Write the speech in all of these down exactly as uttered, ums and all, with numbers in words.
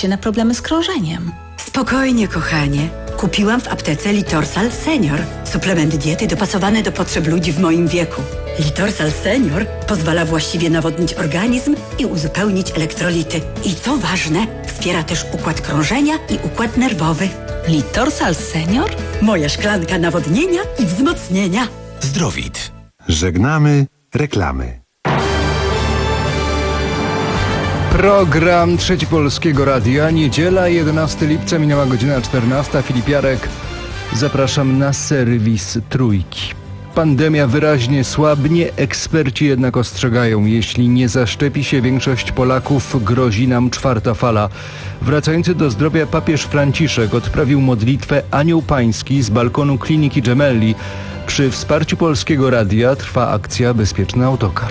się na problemy z krążeniem. Spokojnie, kochanie. Kupiłam w aptece Litorsal Senior. Suplement diety dopasowany do potrzeb ludzi w moim wieku. Litorsal Senior pozwala właściwie nawodnić organizm i uzupełnić elektrolity. I co ważne, wspiera też układ krążenia i układ nerwowy. Litorsal Senior? Moja szklanka nawodnienia i wzmocnienia. Zdrowit. Żegnamy reklamy. Program Trzeci Polskiego Radia. Niedziela, jedenastego lipca, minęła godzina czternasta. Filip Jarek. Zapraszam na serwis Trójki. Pandemia wyraźnie słabnie, eksperci jednak ostrzegają, jeśli nie zaszczepi się większość Polaków, grozi nam czwarta fala. Wracający do zdrowia papież Franciszek odprawił modlitwę Anioł Pański z balkonu kliniki Gemelli. Przy wsparciu Polskiego Radia trwa akcja Bezpieczny Autokar.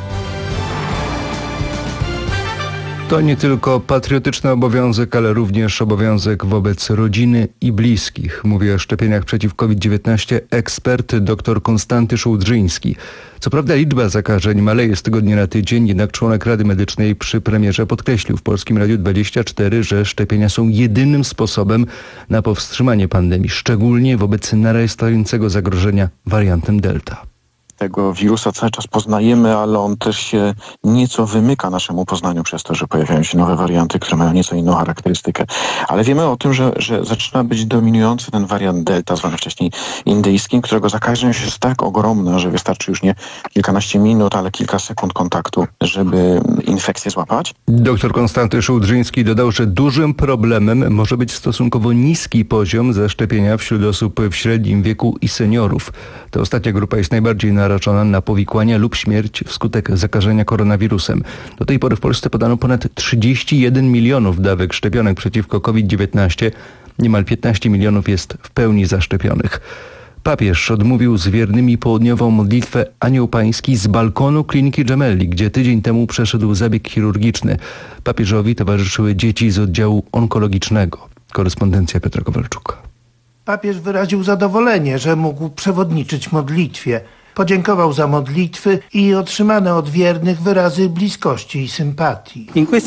To nie tylko patriotyczny obowiązek, ale również obowiązek wobec rodziny i bliskich. Mówi o szczepieniach przeciw kowid dziewiętnaście ekspert dr Konstanty Szułdrzyński. Co prawda liczba zakażeń maleje z tygodnia na tydzień, jednak członek Rady Medycznej przy premierze podkreślił w Polskim Radiu dwadzieścia cztery, że szczepienia są jedynym sposobem na powstrzymanie pandemii, szczególnie wobec narastającego zagrożenia wariantem Delta. Tego wirusa cały czas poznajemy, ale on też się nieco wymyka naszemu poznaniu przez to, że pojawiają się nowe warianty, które mają nieco inną charakterystykę. Ale wiemy o tym, że, że zaczyna być dominujący ten wariant Delta, zwany wcześniej indyjskim, którego zakaźność jest tak ogromna, że wystarczy już nie kilkanaście minut, ale kilka sekund kontaktu, żeby infekcję złapać. Doktor Konstanty Szułdrzyński dodał, że dużym problemem może być stosunkowo niski poziom zaszczepienia wśród osób w średnim wieku i seniorów. Ta ostatnia grupa jest najbardziej narażona na powikłania lub śmierć wskutek zakażenia koronawirusem. Do tej pory w Polsce podano ponad trzydzieści jeden milionów dawek szczepionek przeciwko kowid dziewiętnaście. Niemal piętnaście milionów jest w pełni zaszczepionych. Papież odmówił z wiernymi południową modlitwę Anioł Pański z balkonu kliniki Gemelli, gdzie tydzień temu przeszedł zabieg chirurgiczny. Papieżowi towarzyszyły dzieci z oddziału onkologicznego. Korespondencja Piotra Kowalczuka. Papież wyraził zadowolenie, że mógł przewodniczyć modlitwie. Podziękował za modlitwy i otrzymane od wiernych wyrazy bliskości i sympatii.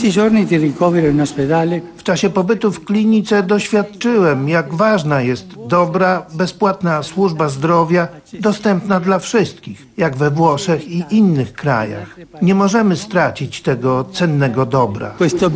W czasie pobytu w klinice doświadczyłem, jak ważna jest dobra, bezpłatna służba zdrowia, dostępna dla wszystkich, jak we Włoszech i innych krajach. Nie możemy stracić tego cennego dobra.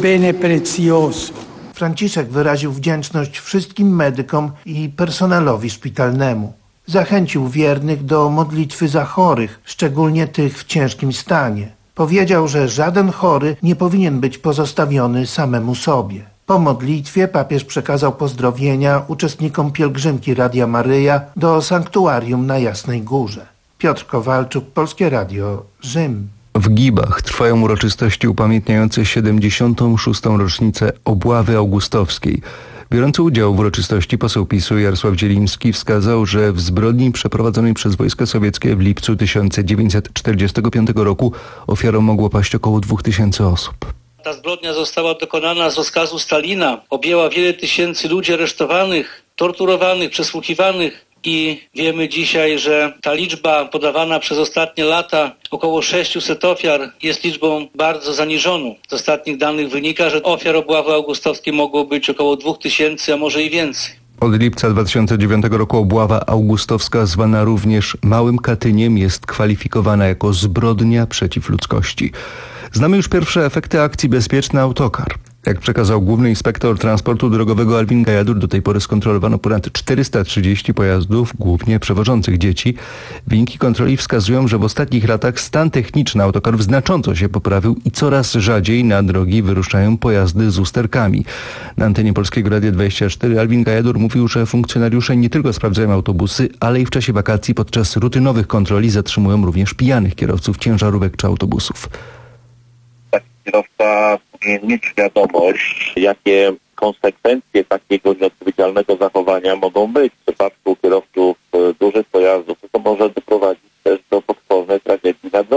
Franciszek wyraził wdzięczność wszystkim medykom i personelowi szpitalnemu. Zachęcił wiernych do modlitwy za chorych, szczególnie tych w ciężkim stanie. Powiedział, że żaden chory nie powinien być pozostawiony samemu sobie. Po modlitwie papież przekazał pozdrowienia uczestnikom pielgrzymki Radia Maryja do sanktuarium na Jasnej Górze. Piotr Kowalczuk, Polskie Radio, Rzym. W Gibach trwają uroczystości upamiętniające siedemdziesiątą szóstą rocznicę obławy augustowskiej. Biorący udział w uroczystości poseł PiSu Jarosław Zieliński wskazał, że w zbrodni przeprowadzonej przez wojska sowieckie w lipcu tysiąc dziewięćset czterdziestego piątego roku ofiarą mogło paść około dwóch tysięcy osób. Ta zbrodnia została dokonana z rozkazu Stalina. Objęła wiele tysięcy ludzi aresztowanych, torturowanych, przesłuchiwanych. I wiemy dzisiaj, że ta liczba podawana przez ostatnie lata, około sześciuset ofiar, jest liczbą bardzo zaniżoną. Z ostatnich danych wynika, że ofiar obławy augustowskiej mogło być około dwóch tysięcy, a może i więcej. Od lipca dwa tysiące dziewiątego roku obława augustowska, zwana również Małym Katyniem, jest kwalifikowana jako zbrodnia przeciw ludzkości. Znamy już pierwsze efekty akcji Bezpieczny Autokar. Jak przekazał główny inspektor transportu drogowego Alvin Gajadur, do tej pory skontrolowano ponad czterysta trzydzieści pojazdów, głównie przewożących dzieci. Wyniki kontroli wskazują, że w ostatnich latach stan techniczny autokarów znacząco się poprawił i coraz rzadziej na drogi wyruszają pojazdy z usterkami. Na antenie Polskiego Radia dwadzieścia cztery Alvin Gajadur mówił, że funkcjonariusze nie tylko sprawdzają autobusy, ale i w czasie wakacji podczas rutynowych kontroli zatrzymują również pijanych kierowców ciężarówek czy autobusów. Kierowca powinien mieć świadomość, jakie konsekwencje takiego nieodpowiedzialnego zachowania mogą być. W przypadku kierowców dużych pojazdów to może doprowadzić też do potwornej tragedii na drodze.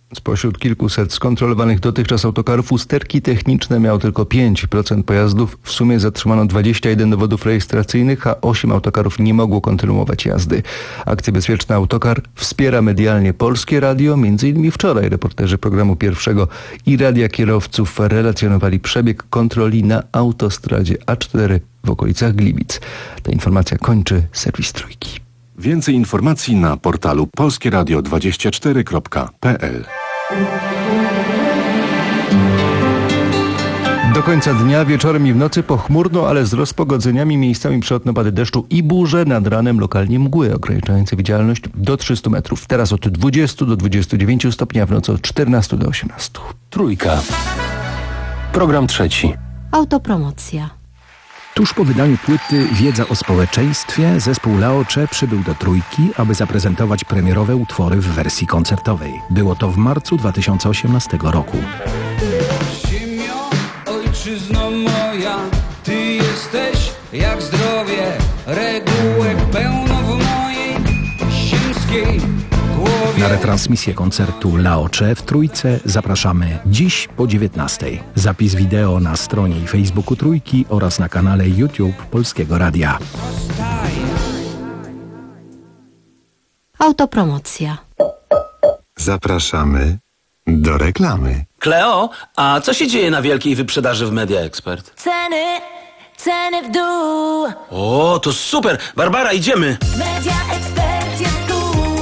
Spośród kilkuset skontrolowanych dotychczas autokarów usterki techniczne miało tylko pięć procent pojazdów. W sumie zatrzymano dwadzieścia jeden dowodów rejestracyjnych, a osiem autokarów nie mogło kontynuować jazdy. Akcję Bezpieczny Autokar wspiera medialnie Polskie Radio. Między innymi wczoraj reporterzy programu Pierwszego i Radia Kierowców relacjonowali przebieg kontroli na autostradzie A cztery w okolicach Gliwic. Ta informacja kończy serwis Trójki. Więcej informacji na portalu polskieradio dwadzieścia cztery kropka p l. Do końca dnia, wieczorem i w nocy pochmurno, ale z rozpogodzeniami, miejscami przelotne opady deszczu i burze, nad ranem lokalnie mgły ograniczające widzialność do trzystu metrów. Teraz od dwudziestu do dwudziestu dziewięciu stopni, a w nocy od czternastu do osiemnastu. Trójka. Program trzeci. Autopromocja. Tuż po wydaniu płyty Wiedza o społeczeństwie zespół Laocze przybył do Trójki, aby zaprezentować premierowe utwory w wersji koncertowej. Było to w marcu dwa tysiące osiemnastego roku. Ziemio, ojczyzno moja, ty jesteś jak zdrowie, regułek pełno w mojej ziemskiej głowie. Na retransmisję koncertu Laocze w Trójce zapraszamy dziś po dziewiętnastej. Zapis wideo na stronie i Facebooku Trójki oraz na kanale YouTube Polskiego Radia. Autopromocja. Zapraszamy do reklamy. Kleo, a co się dzieje na wielkiej wyprzedaży w Media Expert? Ceny, ceny w dół. O, to super! Barbara, idziemy! Media Expert jest tu.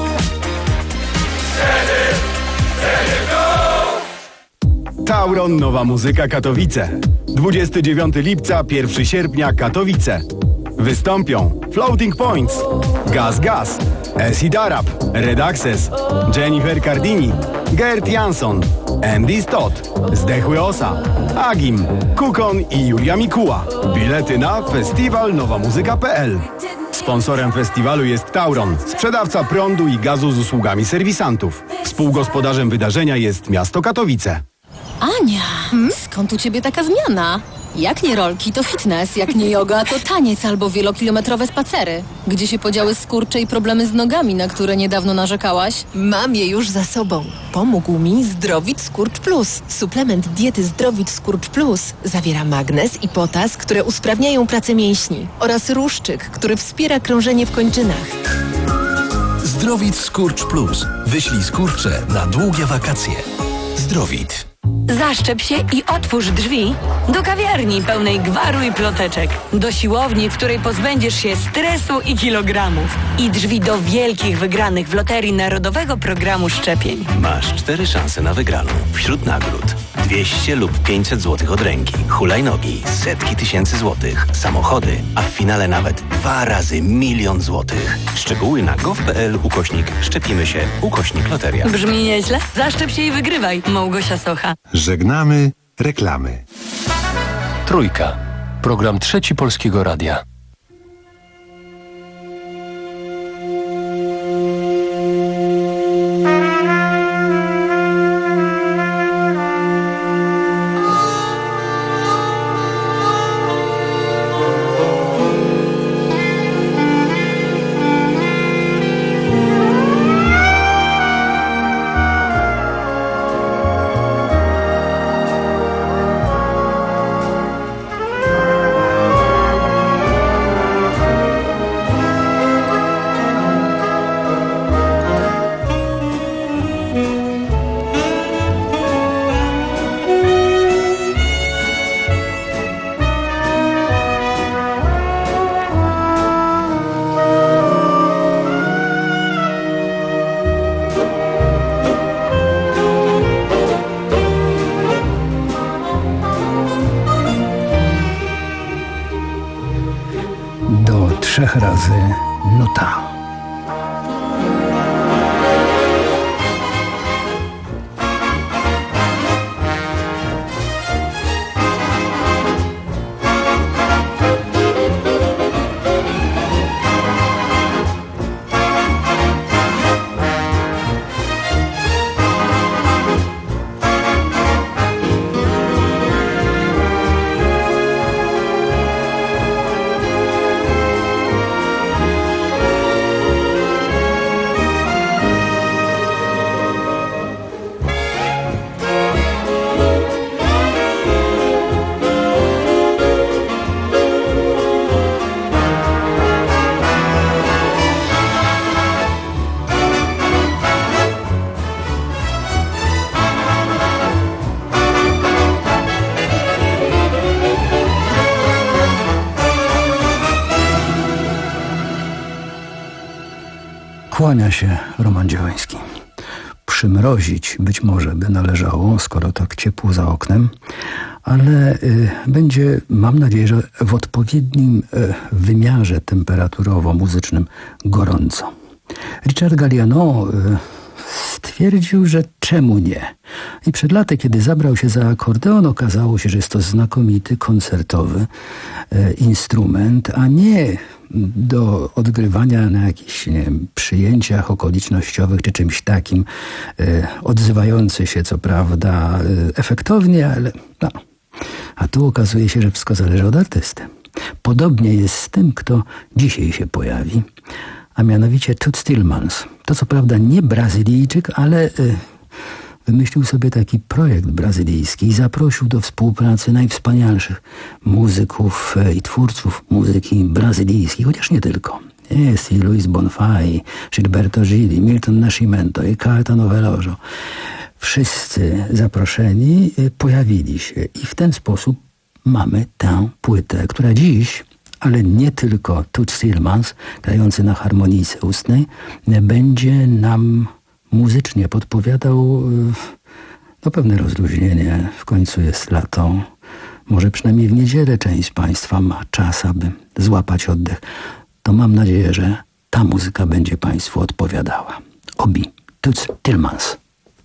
Ceny, ceny w dół. Tauron Nowa Muzyka Katowice. dwudziestego dziewiątego lipca, pierwszego sierpnia Katowice. Wystąpią Floating Points, Gaz Gaz, Acid Arab, Red Access, Jennifer Cardini, Gert Jansson, Andy Stott, Zdechły Osa, Agim, Kukon i Julia Mikuła. Bilety na festiwal nowa muzyka kropka p l. Sponsorem festiwalu jest Tauron, sprzedawca prądu i gazu z usługami serwisantów. Współgospodarzem wydarzenia jest miasto Katowice. Ania, hmm? Skąd u ciebie taka zmiana? Jak nie rolki, to fitness, jak nie yoga, to taniec albo wielokilometrowe spacery. Gdzie się podziały skurcze i problemy z nogami, na które niedawno narzekałaś? Mam je już za sobą. Pomógł mi Zdrowit Skurcz Plus. Suplement diety Zdrowit Skurcz Plus zawiera magnez i potas, które usprawniają pracę mięśni, oraz ruszczyk, który wspiera krążenie w kończynach. Zdrowit Skurcz Plus. Wyślij skurcze na długie wakacje. Zdrowit. Zaszczep się i otwórz drzwi do kawiarni pełnej gwaru i ploteczek, do siłowni, w której pozbędziesz się stresu i kilogramów, i drzwi do wielkich wygranych w Loterii Narodowego Programu Szczepień. Masz cztery szanse na wygraną. Wśród nagród dwieście lub pięćset złotych od ręki, hulajnogi, setki tysięcy złotych, samochody, a w finale nawet dwa razy milion złotych. Szczegóły na gov.pl ukośnik szczepimy się ukośnik loteria. Brzmi nieźle? Zaszczep się i wygrywaj. Małgosia Socha. Żegnamy reklamy. Trójka. Program trzeci Polskiego Radia. Trzech razy nuta. Kłania się Roman Dziełański. Przymrozić być może by należało, skoro tak ciepło za oknem, ale y, będzie, mam nadzieję, że w odpowiednim y, wymiarze temperaturowo-muzycznym gorąco. Richard Galliano y, stwierdził, że czemu nie? I przed laty, kiedy zabrał się za akordeon, okazało się, że jest to znakomity, koncertowy y, instrument, a nie do odgrywania na jakichś, nie wiem, przyjęciach okolicznościowych czy czymś takim, y, odzywający się co prawda y, efektownie, ale no. A tu okazuje się, że wszystko zależy od artysty. Podobnie jest z tym, kto dzisiaj się pojawi, a mianowicie Toots Thielemans. To co prawda nie Brazylijczyk, ale y, wymyślił sobie taki projekt brazylijski i zaprosił do współpracy najwspanialszych muzyków i twórców muzyki brazylijskiej, chociaż nie tylko. Jest i Luis Bonfai, Gilberto Gil, Milton Nascimento i Caetano Veloso. Wszyscy zaproszeni pojawili się i w ten sposób mamy tę płytę, która dziś, ale nie tylko Toots Thielemans, grający na harmonijce ustnej, będzie nam muzycznie podpowiadał no, pewne rozluźnienie. W końcu jest lato. Może przynajmniej w niedzielę część z Państwa ma czas, aby złapać oddech. To mam nadzieję, że ta muzyka będzie Państwu odpowiadała. Obi, Toots Thielemans.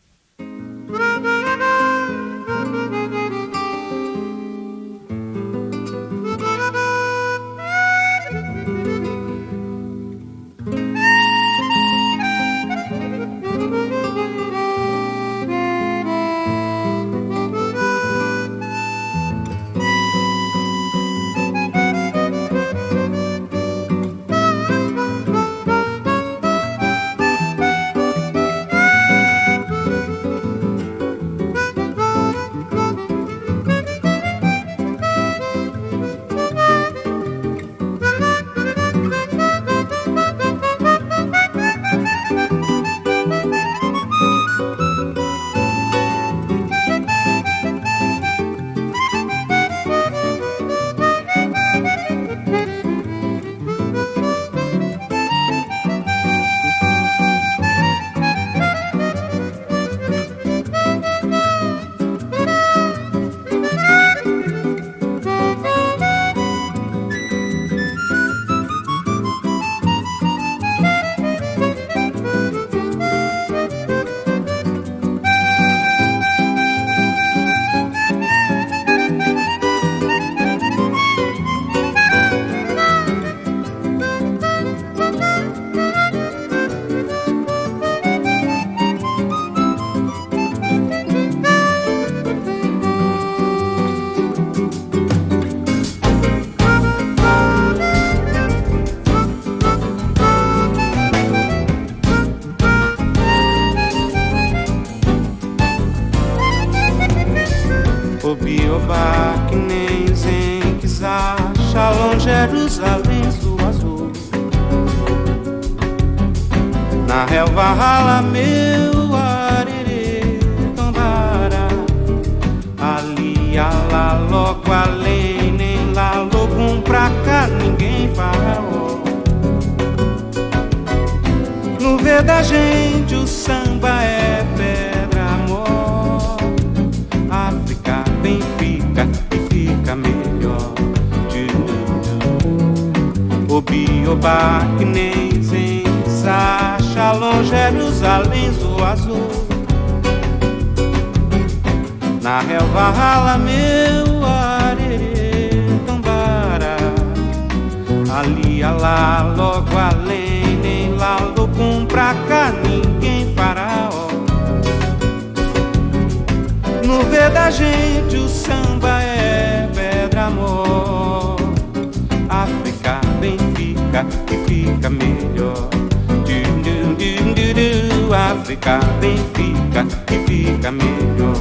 Jerusalém azul, azul. Na relva rala meu arerê, tambara. Ali, lá, logo além, nem lá, logo pra cá, ninguém faraó. No ver da gente o samba é pedra, amor. África bem fica e fica melhor. Obi, oba, que nem zenza, Shalom, Jerusalém, azul, azul. Na relva rala meu arerê, tambara. Ali, lá, logo além, nem lá, logo pra cá, ninguém faraó. No ver da gente o samba é pedra, amor. África bem fica e fica melhor. Du, du, du, du, du. África bem fica e fica melhor.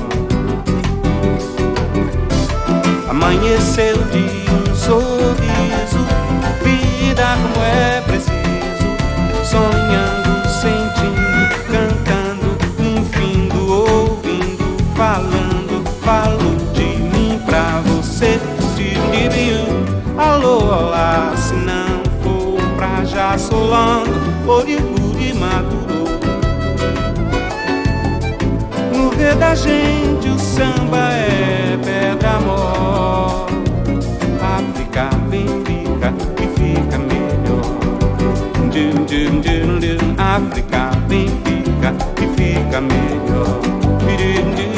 Amanheceu de um sorriso, vida como é preciso, sonhando, sentindo, cantando, fingindo, ouvindo, falando, falo de mim pra você. Alô, olá, se não for pra já solando, Boogie, boogie, maduro. No ver da gente o samba é pedra amor. África bem fica e fica melhor. Dum, dum, dum, dum. África bem fica e fica melhor. Dum, dum.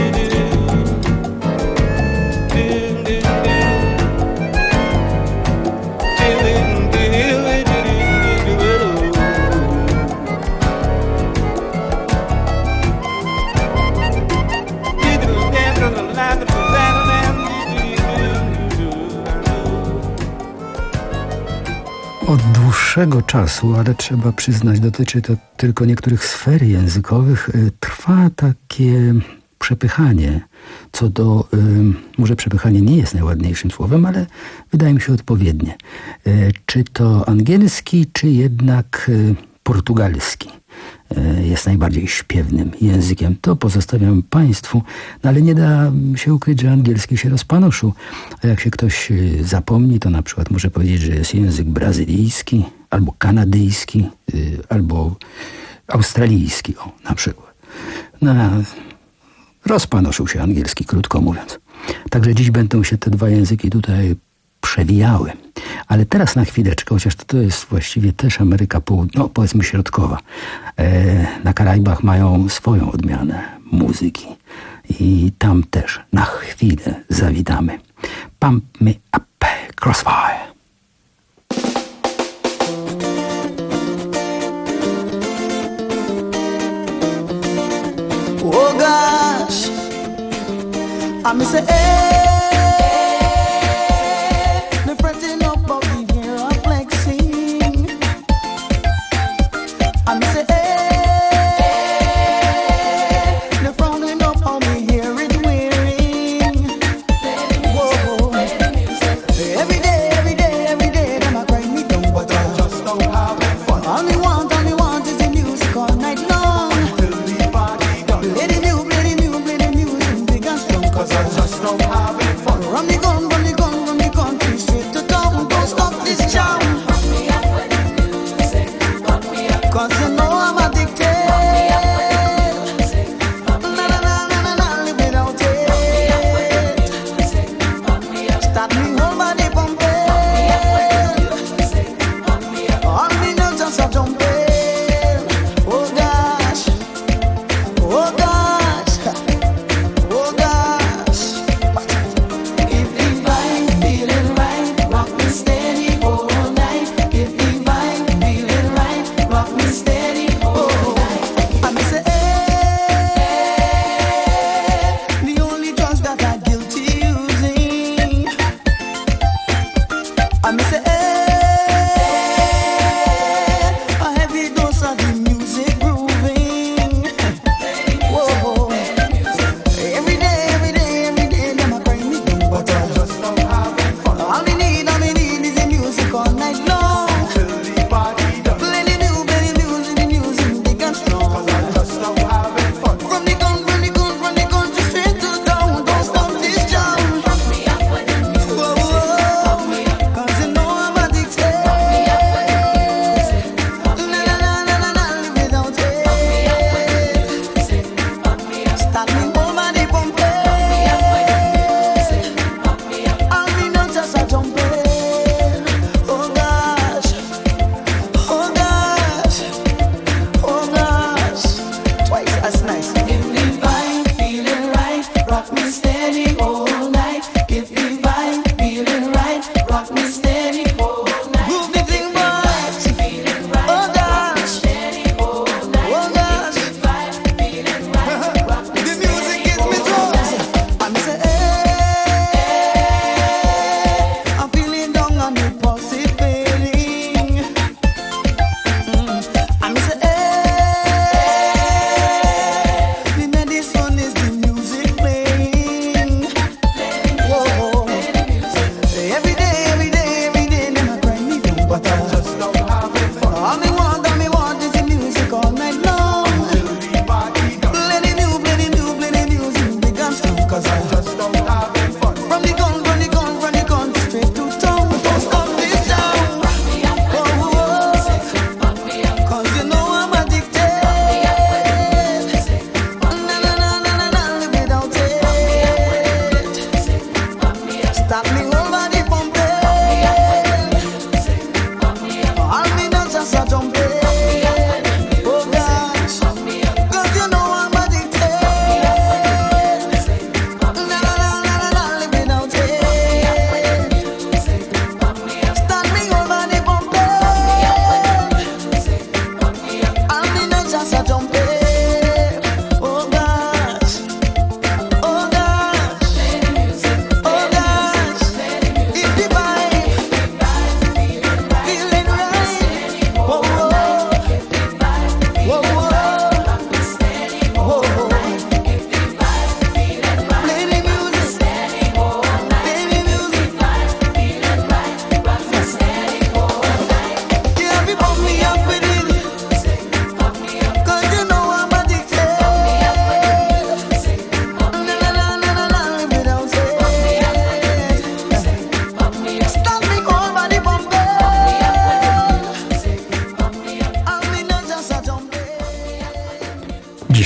Od dłuższego czasu, ale trzeba przyznać, dotyczy to tylko niektórych sfer językowych, trwa takie przepychanie co do, może przepychanie nie jest najładniejszym słowem, ale wydaje mi się odpowiednie. Czy to angielski, czy jednak portugalski jest najbardziej śpiewnym językiem. To pozostawiam Państwu, no ale nie da się ukryć, że angielski się rozpanoszył. A jak się ktoś zapomni, to na przykład może powiedzieć, że jest język brazylijski, albo kanadyjski, albo australijski, o, na przykład. No, rozpanoszył się angielski, krótko mówiąc. Także dziś będą się te dwa języki tutaj przewijały. Ale teraz na chwileczkę, chociaż to, to jest właściwie też Ameryka Południowa, no powiedzmy środkowa. E, na Karaibach mają swoją odmianę muzyki. I tam też na chwilę zawitamy. Pump Me Up, Crossfire. Oh gosh, I miss it. Cause I just don't have it.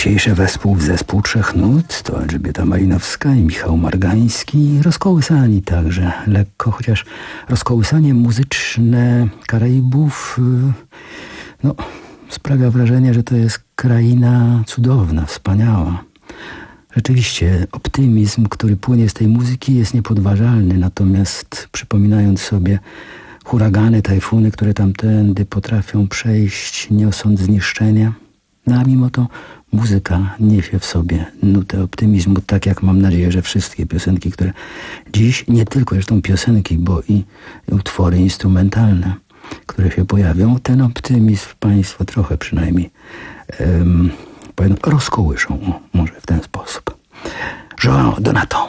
Dzisiejsze wespół w zespół Trzech Nut to Elżbieta Malinowska i Michał Margański, rozkołysani także lekko, chociaż rozkołysanie muzyczne Karaibów no, sprawia wrażenie, że to jest kraina cudowna, wspaniała. Rzeczywiście optymizm, który płynie z tej muzyki, jest niepodważalny, natomiast przypominając sobie huragany, tajfuny, które tamtędy potrafią przejść, niosąc zniszczenia, no a mimo to muzyka niesie w sobie nutę optymizmu, tak jak mam nadzieję, że wszystkie piosenki, które dziś, nie tylko zresztą piosenki, bo i utwory instrumentalne, które się pojawią, ten optymizm Państwo trochę przynajmniej um, powiem, rozkołyszą, o, może w ten sposób. João Donato.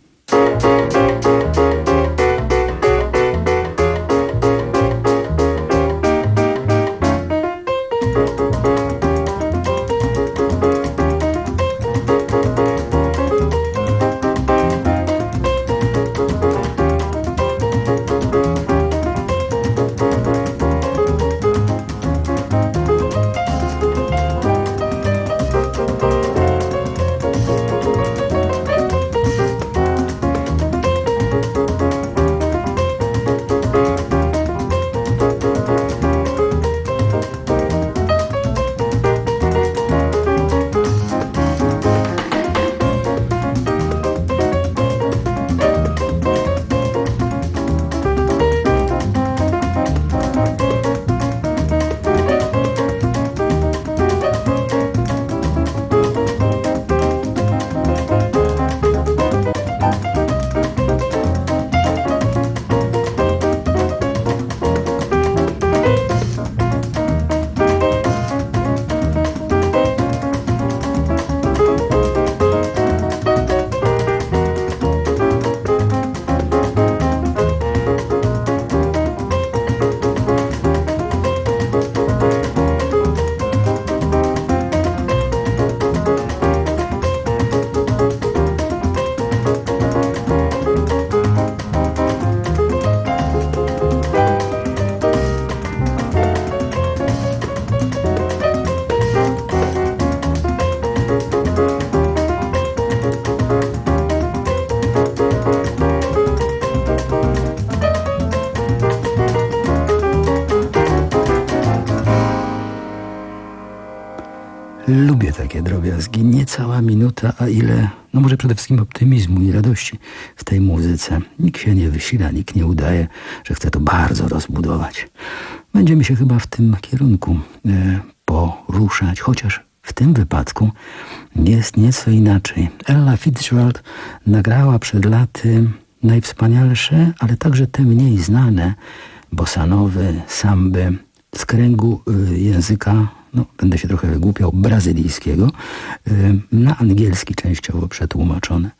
Lubię takie drobiazgi. Nie cała minuta, a ile, no może przede wszystkim optymizmu i radości w tej muzyce. Nikt się nie wysila, nikt nie udaje, że chce to bardzo rozbudować. Będziemy się chyba w tym kierunku e, poruszać, chociaż w tym wypadku jest nieco inaczej. Ella Fitzgerald nagrała przed laty najwspanialsze, ale także te mniej znane bossanowy, samby z kręgu y, języka, no będę się trochę wygłupiał, brazylijskiego, y, na angielski częściowo przetłumaczone.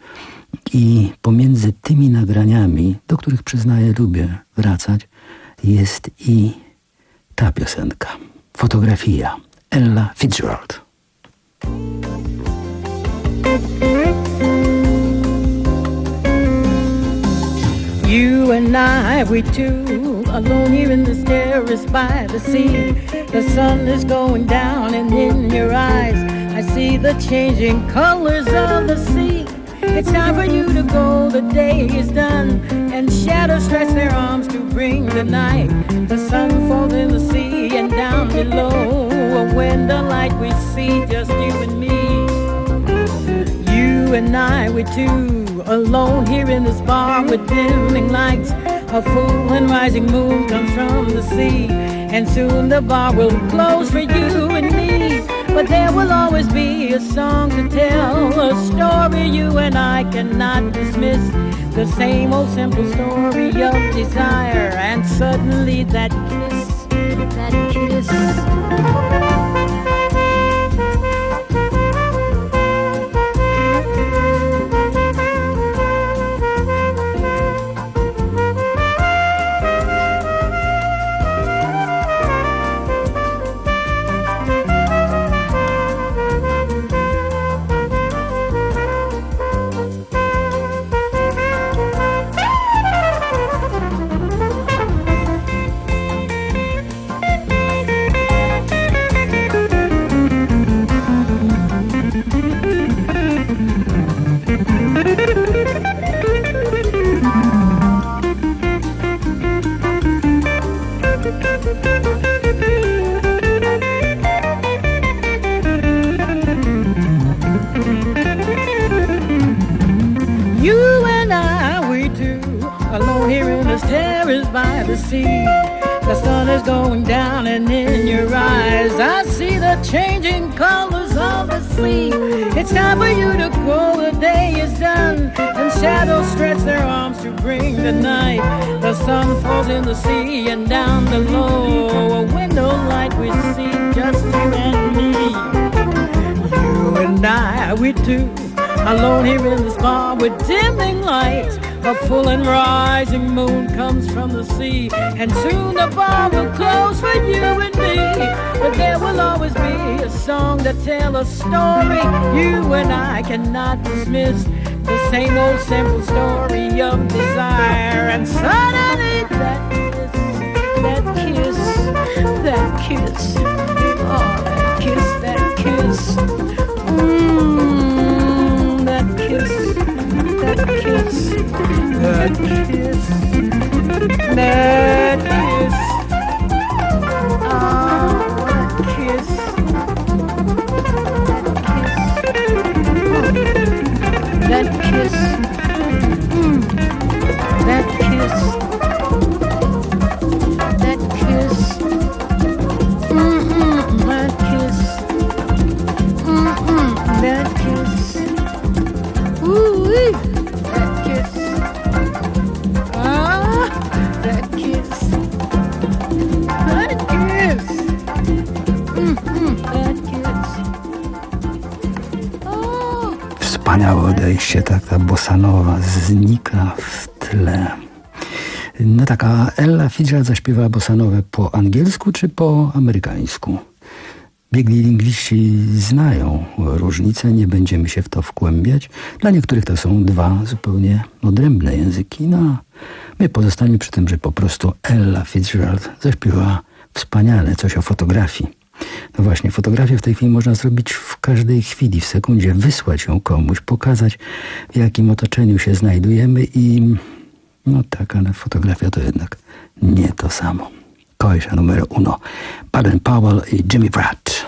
I pomiędzy tymi nagraniami, do których przyznaję lubię wracać, jest i ta piosenka. Fotografia. Ella Fitzgerald. You and I, we two, alone here in this terrace by the sea. The sun is going down and in your eyes I see the changing colors of the sea. It's time for you to go, the day is done, and shadows stretch their arms to bring the night. The sun falls in the sea and down below, a window light we see, just you and me. You and I, we two, alone here in this bar with dimming lights. A full and rising moon comes from the sea, and soon the bar will close for you and me. But there will always be a song to tell, a story you and I cannot dismiss. The same old simple story of desire, and suddenly that kiss, that kiss. is by the sea. The sun is going down and in your eyes I see the changing colors of the sea. It's time for you to go, the day is done, and shadows stretch their arms to bring the night. The sun falls in the sea and down below a window light we see just you and me. You and I, we two, alone here in this bar with dimming lights. A full and rising moon comes from the sea, and soon the bar will close for you and me. But there will always be a song to tell a story you and I cannot dismiss. The same old simple story of desire, and suddenly that kiss, that kiss, that kiss, oh, that kiss, that kiss, mmm, that kiss, that kiss, that kiss, that kiss, ah, that kiss, that kiss, mm, that kiss, that kiss, mm-mm, that kiss, mm-mm, that kiss, ooh-wee, that kiss, ah, that kiss, that kiss, mm-mm, that kiss, oh. Wspaniałe odejście, tak, ta bossanowa znika w tle. No tak, a Ella Fitzgerald zaśpiewała bossanowę po angielsku czy po amerykańsku? Biegli lingwiści znają różnice, nie będziemy się w to wgłębiać. Dla niektórych to są dwa zupełnie odrębne języki. No, my pozostaniemy przy tym, że po prostu Ella Fitzgerald zaśpiewała wspaniale coś o fotografii. No właśnie, fotografię w tej chwili można zrobić w każdej chwili, w sekundzie, wysłać ją komuś, pokazać, w jakim otoczeniu się znajdujemy i... No tak, ale fotografia to jednak nie to samo. Kolesia numer uno. Baden Powell i Jimmy Pratt.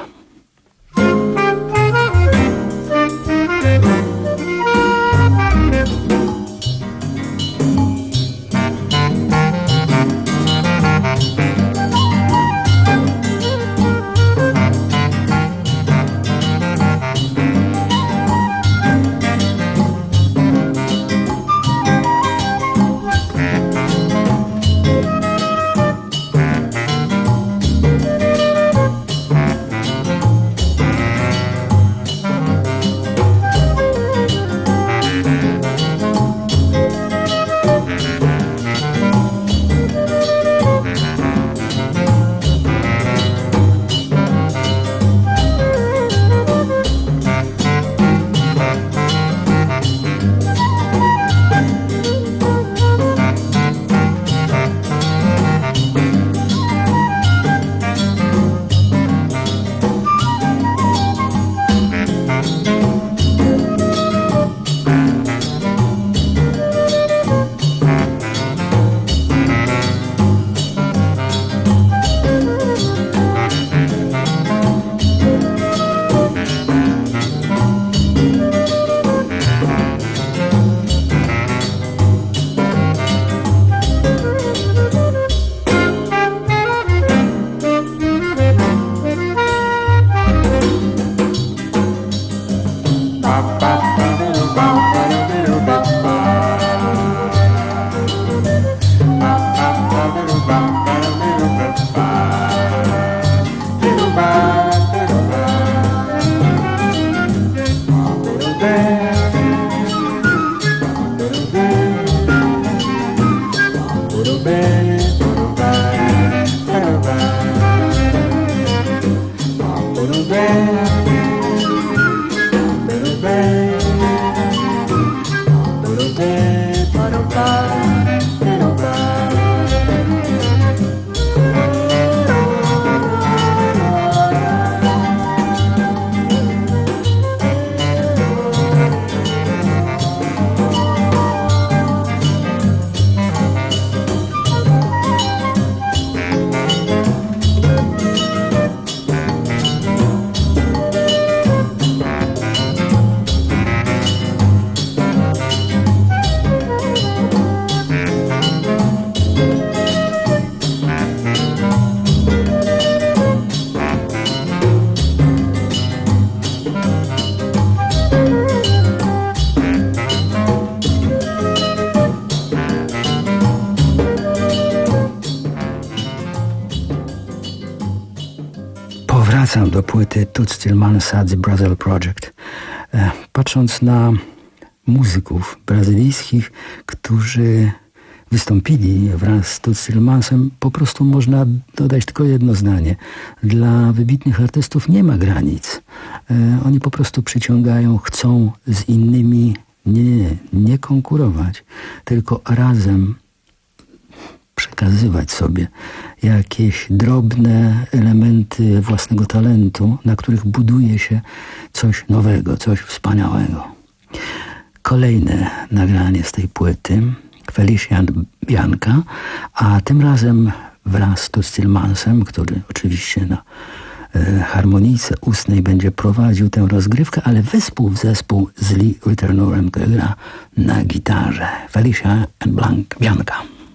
Wracam do płyty Toots Thielemans The Brazil Project. Patrząc na muzyków brazylijskich, którzy wystąpili wraz z Toots Thielemansem, po prostu można dodać tylko jedno zdanie. Dla wybitnych artystów nie ma granic. Oni po prostu przyciągają, chcą z innymi nie, nie, nie konkurować, tylko razem przekazywać sobie jakieś drobne elementy własnego talentu, na których buduje się coś nowego, coś wspaniałego. Kolejne nagranie z tej płyty, Felicia and Bianca, a tym razem wraz z Toots Thielemansem, który oczywiście na e, harmonijce ustnej będzie prowadził tę rozgrywkę, ale wespół w zespół z Lee Ritenourem, który gra na gitarze. Felicia and Blanc, Bianca.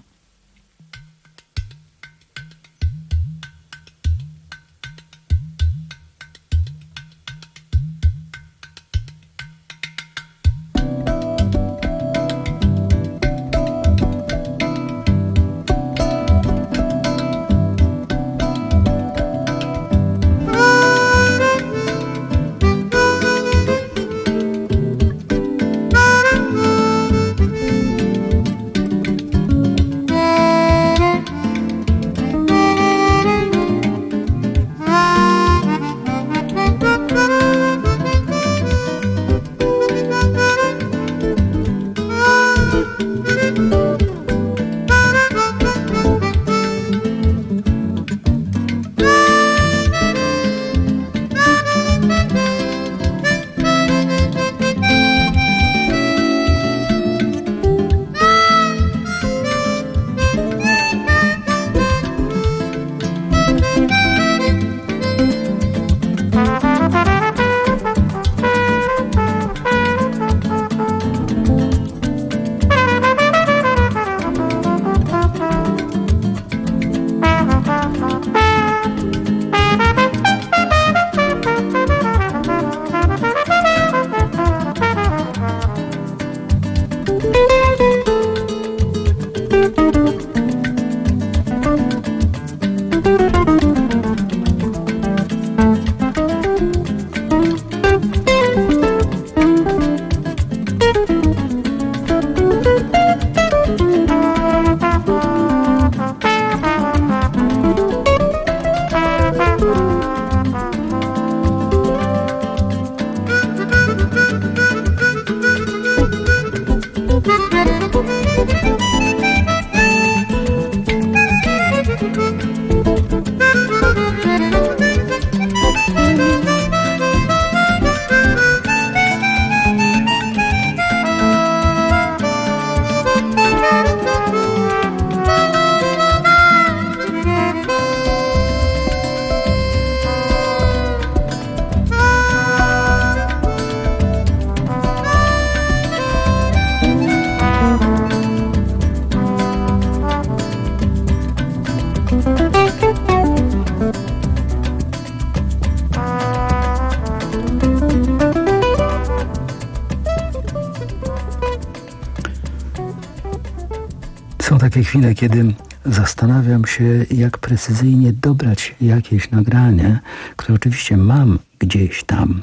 Są takie chwile, kiedy zastanawiam się, jak precyzyjnie dobrać jakieś nagranie, które oczywiście mam gdzieś tam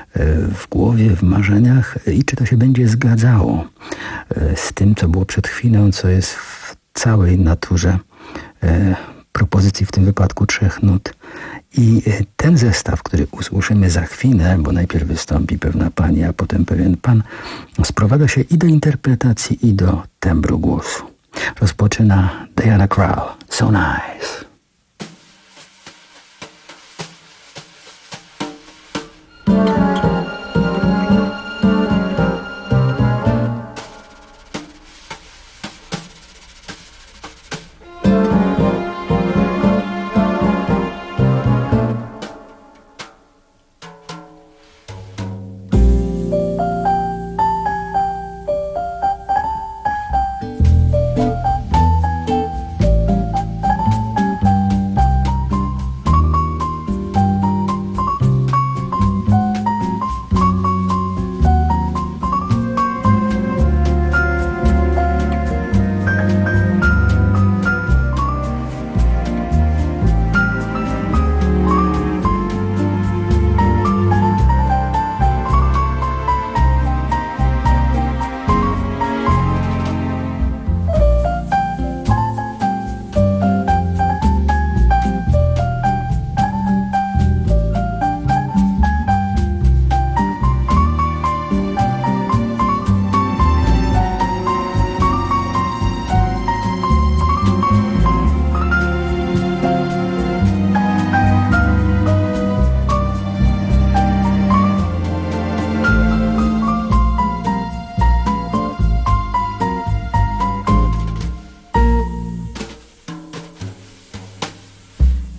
w głowie, w marzeniach i czy to się będzie zgadzało z tym, co było przed chwilą, co jest w całej naturze propozycji, w tym wypadku trzech nut. I ten zestaw, który usłyszymy za chwilę, bo najpierw wystąpi pewna pani, a potem pewien pan, sprowadza się i do interpretacji, i do tembru głosu. Rozpoczyna Diana Krall, So Nice.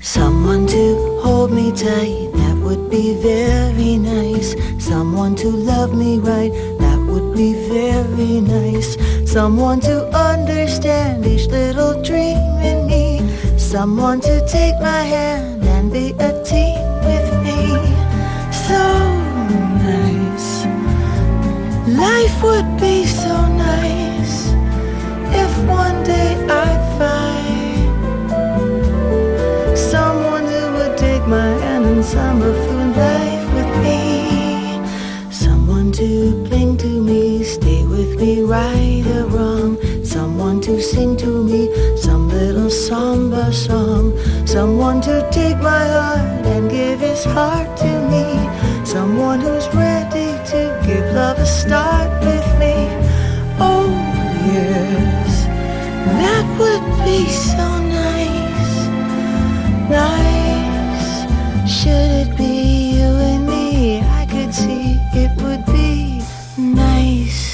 Someone to hold me tight, that would be very nice. Someone to love me right, that would be very nice. Someone to understand each little dream in me. Someone to take my hand and be a team with me. So nice. Life would be so nice if one day I'd find someone who would take my hand and summer through life with me. Someone to cling to me, stay with me right or wrong. Someone to sing to me some little samba song. Someone to take my heart and give his heart to me. Someone who's ready to give love a start with me. Oh yes, that would be so nice. Nice. Should it be you and me, I could see it would be nice.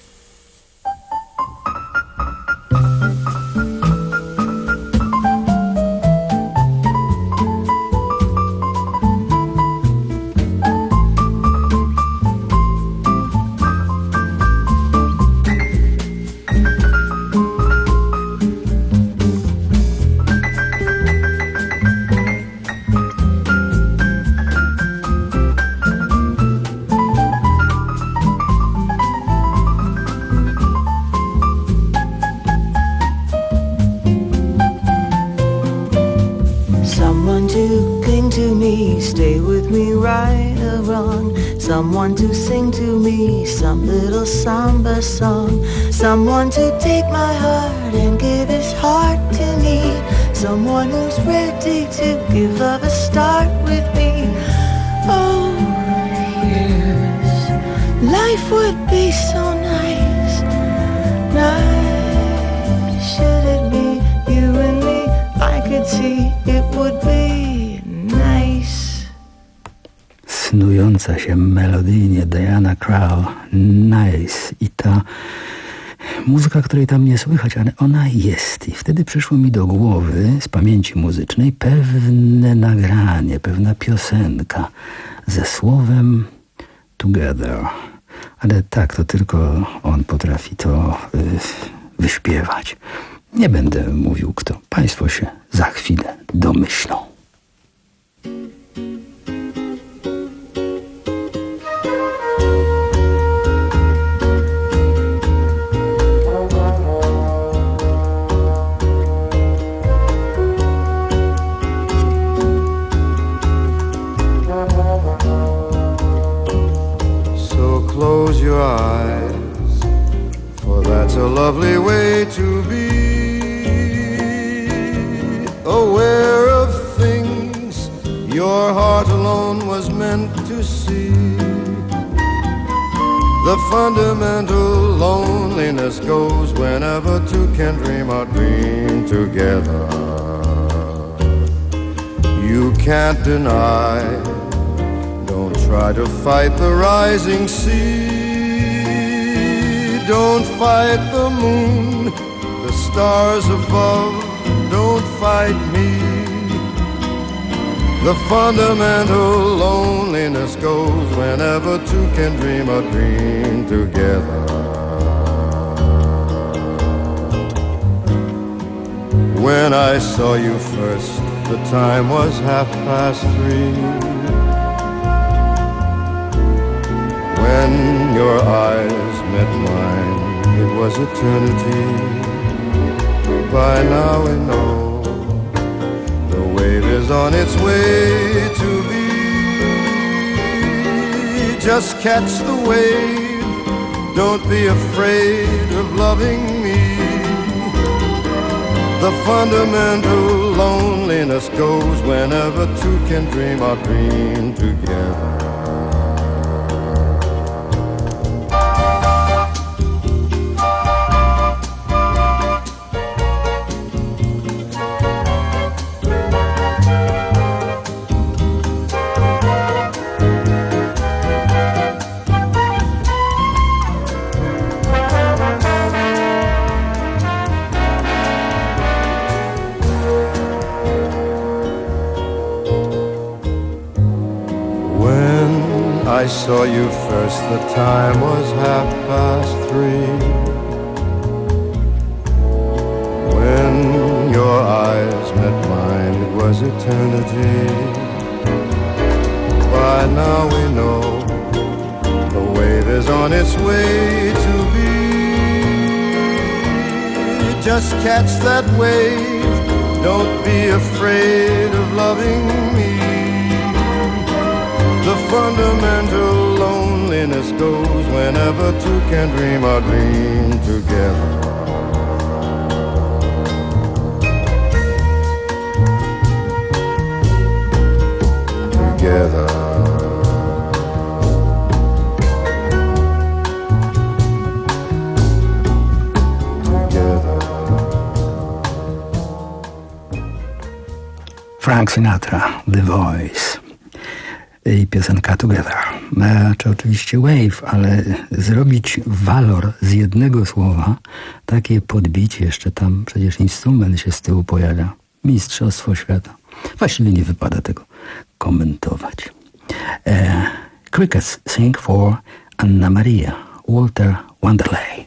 Someone to sing to me some little samba song. Someone to take my heart and give his heart to me. Someone who's ready to give love a start with me. Oh yes, life would be so nice. Nice. Should it be you and me, I could see it would be nice. Snująca się melodyjnie Diana Krall, Nice. I ta muzyka, której tam nie słychać, ale ona jest. I wtedy przyszło mi do głowy z pamięci muzycznej pewne nagranie, pewna piosenka ze słowem Together. Ale tak, to tylko on potrafi to y, wyśpiewać. Nie będę mówił kto. Państwo się za chwilę domyślą. Close your eyes, for that's a lovely way to be. Aware of things your heart alone was meant to see. The fundamental loneliness goes whenever two can dream or dream together. You can't deny. Don't try to fight the rising sea. Don't fight the moon, the stars above. Don't fight me. The fundamental loneliness goes whenever two can dream a dream together. When I saw you first, the time was half past three. When your eyes met mine, it was eternity. By now we know the wave is on its way to be. Just catch the wave, don't be afraid of loving me. The fundamental loneliness goes whenever two can dream or dream together. I saw you first, the time was half past three. When your eyes met mine, it was eternity. By now we know the wave is on its way to be. Just catch that wave, don't be afraid of loving me. The fundamental loneliness goes whenever two can dream a dream together. Together. Frank Sinatra, The Voice i piosenka Together. E, czy oczywiście Wave, ale zrobić walor z jednego słowa, takie podbicie, jeszcze tam przecież instrument się z tyłu pojawia. Mistrzostwo świata. Właściwie nie wypada tego komentować. E, Crickets sing for Anna Maria, Walter Wanderley.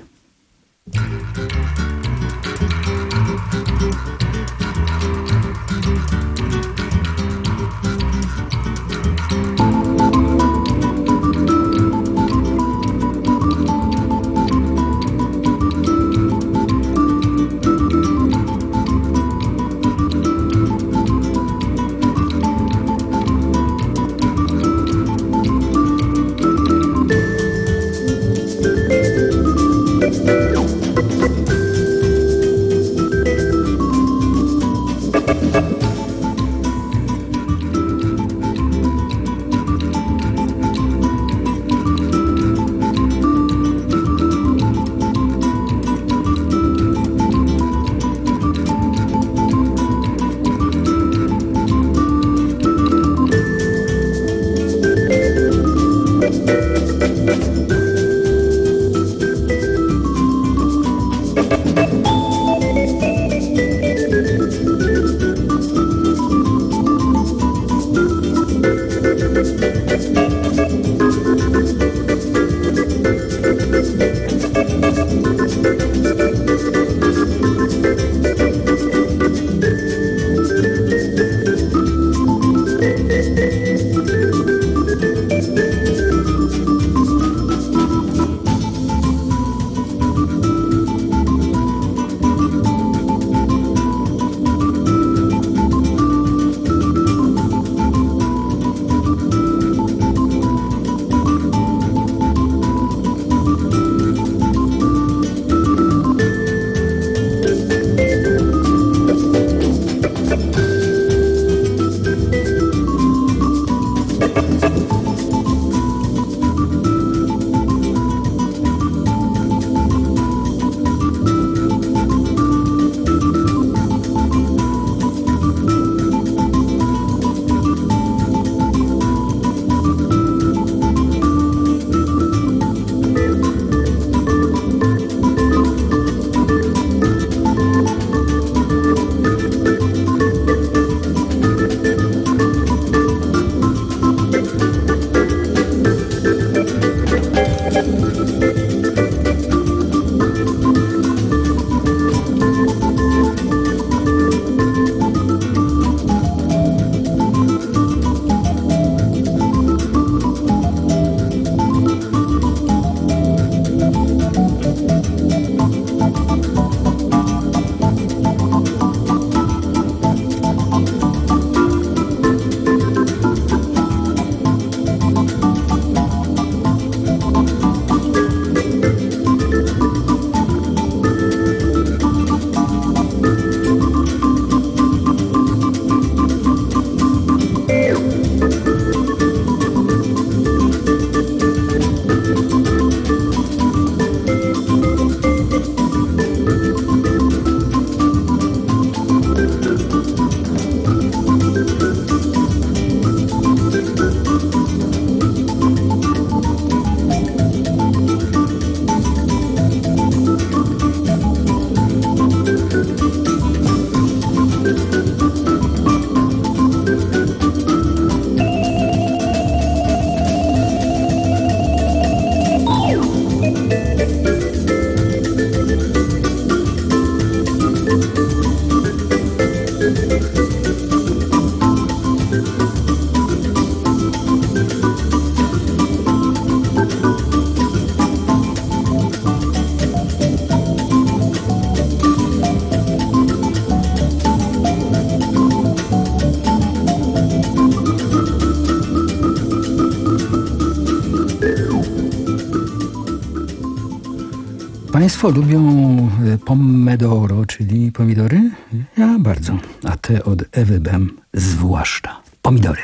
Państwo lubią pomidoro, czyli pomidory? Ja bardzo. A te od Ewy Bem zwłaszcza. Pomidory.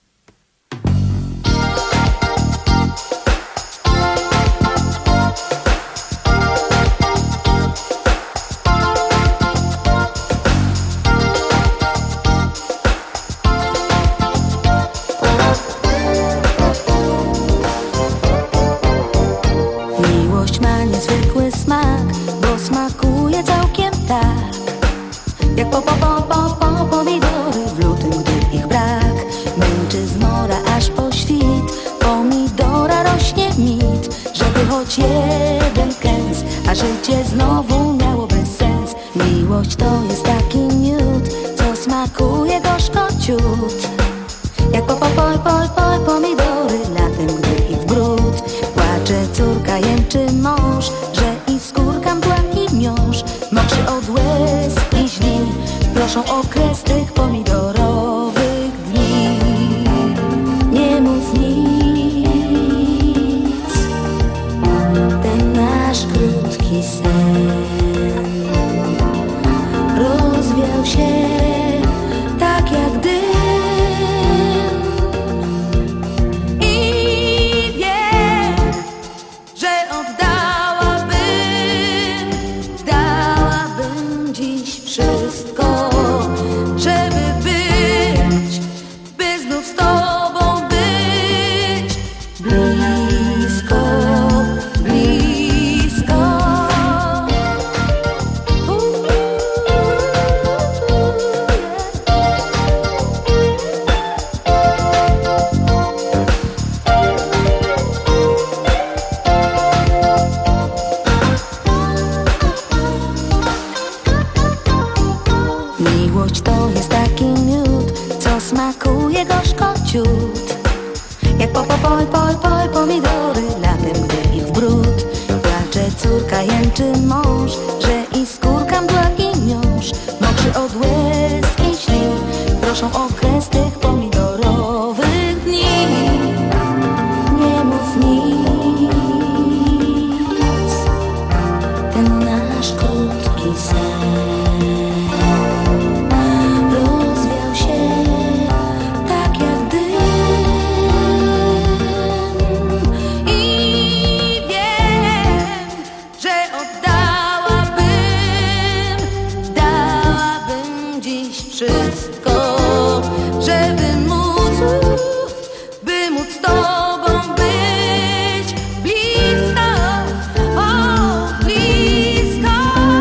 Miłość ma niezwykły smak, bo smakuje całkiem tak, jak po, po, po, po, po pomidory w lutym, gdy ich brak. Męczy z mora aż po świt, pomidora rośnie mit, żeby choć jeden kęs, a życie znowu miałoby sens. Miłość to jest taki miód, co smakuje gorzko ciut, jak po, po, po, po, po pomidory latem, gdy ich w gród. Płacze córka, jęczy mąż, że i skórka mdła i miąższ, mokrzy od łez i źli, proszą o kres tych pomidorowych dni. Nie mów nic, ten nasz krótki sen rozwiał się tak jak dym. Miłość to jest taki miód, co smakuje gorzko ciut, jak po, po, po, po, po pomidory latem, gdy ich w bród. Płacze córka, jęczy mąż, że i skórka mdła i miąższ, mokrzy od łez i śli, proszą o kres tych pomidorowych dni. Nie mów nic, ten nasz krótki sen rozwiał się tak jak dym. I wiem, że oddałabym, dałabym dziś wszystko, żeby móc, by móc z tobą być blisko, o, blisko.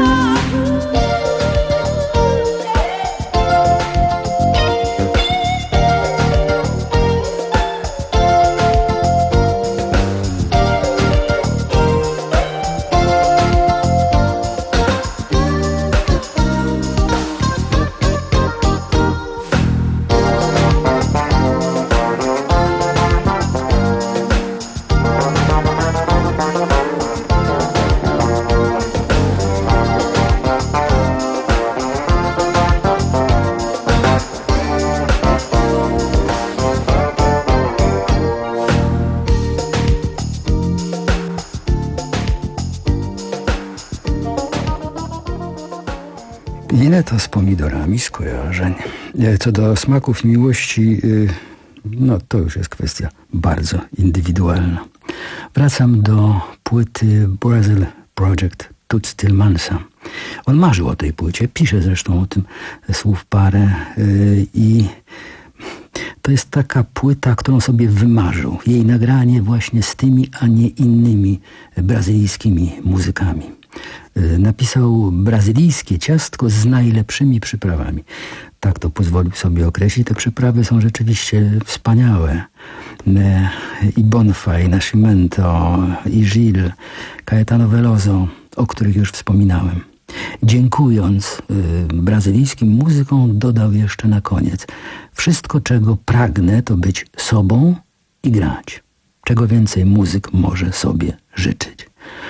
Ile to z pomidorami skojarzeń. Co do smaków miłości, no to już jest kwestia bardzo indywidualna. Wracam do płyty Brazil Project Toots Tillmansa. On marzył o tej płycie, pisze zresztą o tym słów parę i to jest taka płyta, którą sobie wymarzył. Jej nagranie właśnie z tymi, a nie innymi brazylijskimi muzykami. Napisał brazylijskie ciastko z najlepszymi przyprawami. Tak to pozwolił sobie określić. Te przyprawy są rzeczywiście wspaniałe. I Bonfa, i Nascimento, i Gil, Caetano Veloso, o których już wspominałem. Dziękując y, brazylijskim muzykom, dodał jeszcze na koniec: wszystko, czego pragnę, to być sobą i grać. Czego więcej muzyk może sobie życzyć.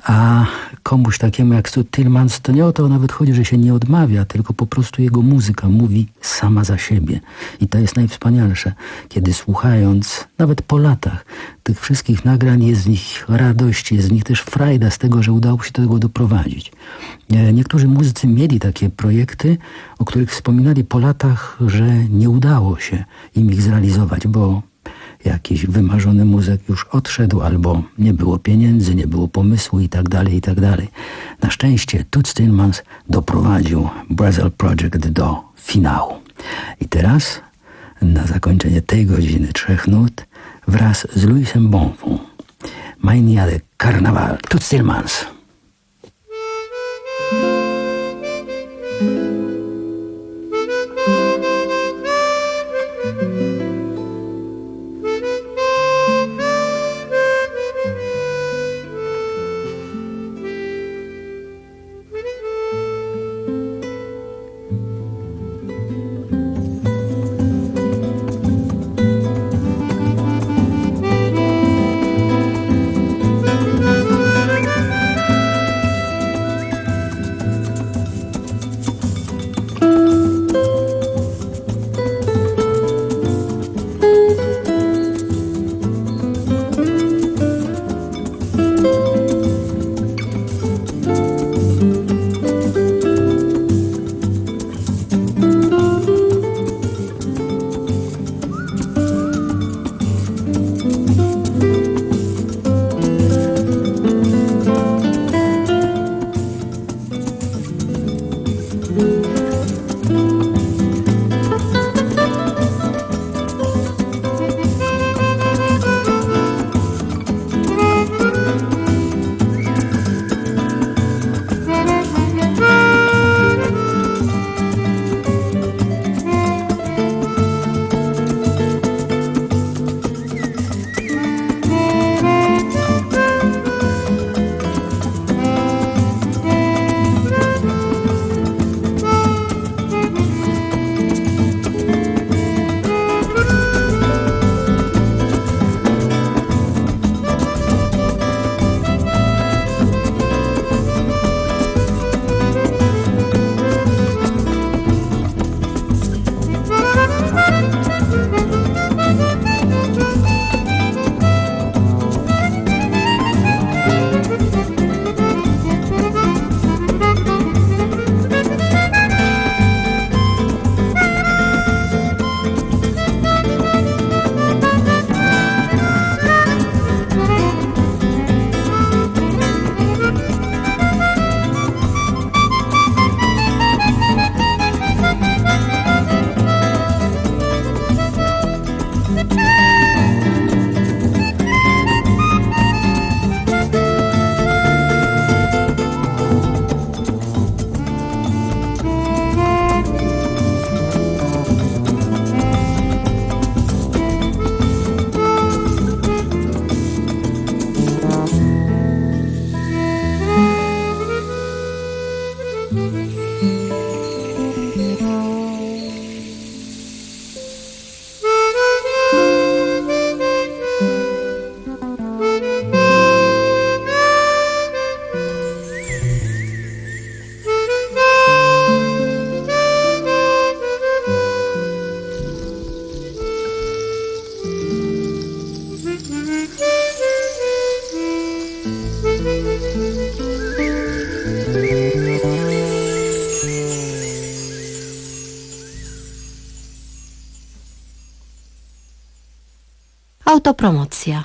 A komuś takiemu jak Stud Tillmans to nie o to nawet chodzi, że się nie odmawia, tylko po prostu jego muzyka mówi sama za siebie. I to jest najwspanialsze, kiedy słuchając, nawet po latach, tych wszystkich nagrań jest z nich radość, jest z nich też frajda z tego, że udało się do tego doprowadzić. Niektórzy muzycy mieli takie projekty, o których wspominali po latach, że nie udało się im ich zrealizować, bo jakiś wymarzony muzyk już odszedł, albo nie było pieniędzy, nie było pomysłu i tak dalej, i tak dalej. Na szczęście Toots Thielemans doprowadził Brazil Project do finału. I teraz, na zakończenie tej godziny trzech nut, wraz z Louisem Bonfont, Mania de Carnaval, Toots Thielemans. Autopromocja.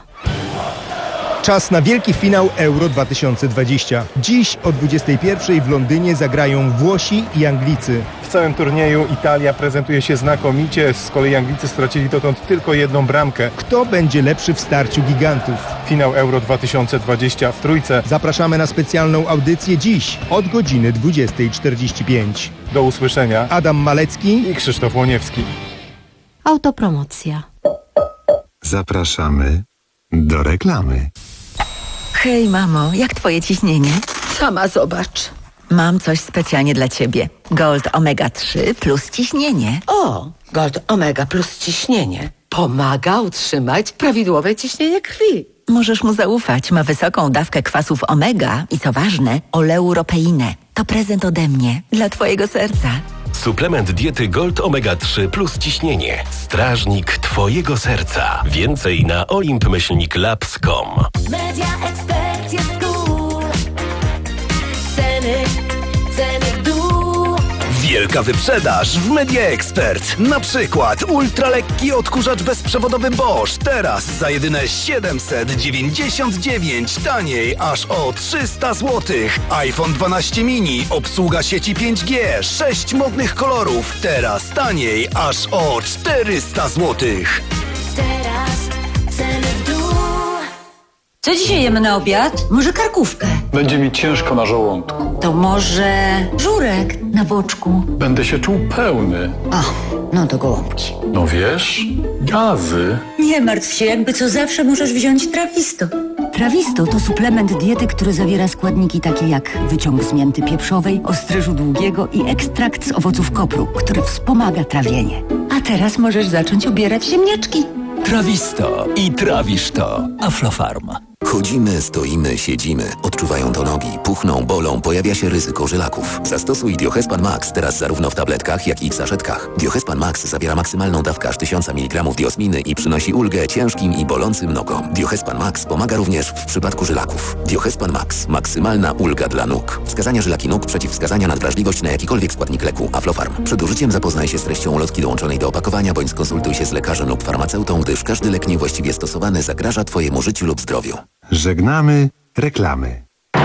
Czas na wielki finał Euro dwa tysiące dwadzieścia. Dziś o dwudziestej pierwszej w Londynie zagrają Włosi i Anglicy. W całym turnieju Italia prezentuje się znakomicie, z kolei Anglicy stracili dotąd tylko jedną bramkę. Kto będzie lepszy w starciu gigantów? Finał Euro dwa tysiące dwadzieścia w trójce. Zapraszamy na specjalną audycję dziś od godziny dwudziestej czterdzieści pięć. Do usłyszenia. Adam Malecki i Krzysztof Łoniewski. Autopromocja. Zapraszamy do reklamy. Hej, mamo, jak twoje ciśnienie? Sama zobacz. Mam coś specjalnie dla ciebie. Gold Omega trzy plus ciśnienie. O, Gold Omega plus ciśnienie pomaga utrzymać prawidłowe ciśnienie krwi. Możesz mu zaufać. Ma wysoką dawkę kwasów omega i co ważne, oleuropeinę. To prezent ode mnie dla twojego serca. Suplement diety Gold Omega trzy plus ciśnienie. Strażnik twojego serca. Więcej na olimp myślnik labs kropka com. Media Expert jest cool. Ceny, ceny w dół. Wielka wyprzedaż w Media Expert. Na przykład ultralekki odkurzacz bezprzewodowy Bosch. Teraz za jedyne siedemset dziewięćdziesiąt dziewięć. Taniej aż o trzysta złotych. iPhone dwanaście mini. Obsługa sieci pięć G. sześć modnych kolorów. Teraz taniej aż o czterysta złotych. Teraz ceny w dół. Co dzisiaj jemy na obiad? Może karkówkę? Będzie mi ciężko na żołądku. To może żurek na boczku? Będę się czuł pełny. O, no to gołąbki. No wiesz, gazy. Nie martw się, jakby co zawsze możesz wziąć Trawisto. Trawisto to suplement diety, który zawiera składniki takie jak wyciąg z mięty pieprzowej, ostryżu długiego i ekstrakt z owoców kopru, który wspomaga trawienie. A teraz możesz zacząć obierać ziemniaczki. Trawisto i trawisz to. Aflofarm. Chodzimy, stoimy, siedzimy. Odczuwają to nogi, puchną, bolą, pojawia się ryzyko żylaków. Zastosuj Diohespan Max teraz zarówno w tabletkach, jak i w saszetkach. Diohespan Max zawiera maksymalną dawkę aż tysiąc miligramów diosminy i przynosi ulgę ciężkim i bolącym nogom. Diohespan Max pomaga również w przypadku żylaków. Diohespan Max. Maksymalna ulga dla nóg. Wskazania żylaki nóg, przeciwwskazania na wrażliwość na jakikolwiek składnik leku. Aflofarm. Przed użyciem zapoznaj się z treścią ulotki dołączonej do opakowania, bądź skonsultuj się z lekarzem lub farmaceutą, gdyż każdy lek niewłaściwie stosowany zagraża Twojemu życiu lub zdrowiu. Żegnamy reklamy.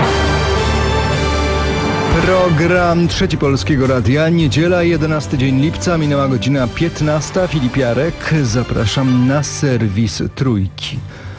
Program Trzeci Polskiego Radia. Niedziela, jedenasty dzień lipca, minęła godzina piętnasta. Filip Jarek. Zapraszam na serwis Trójki.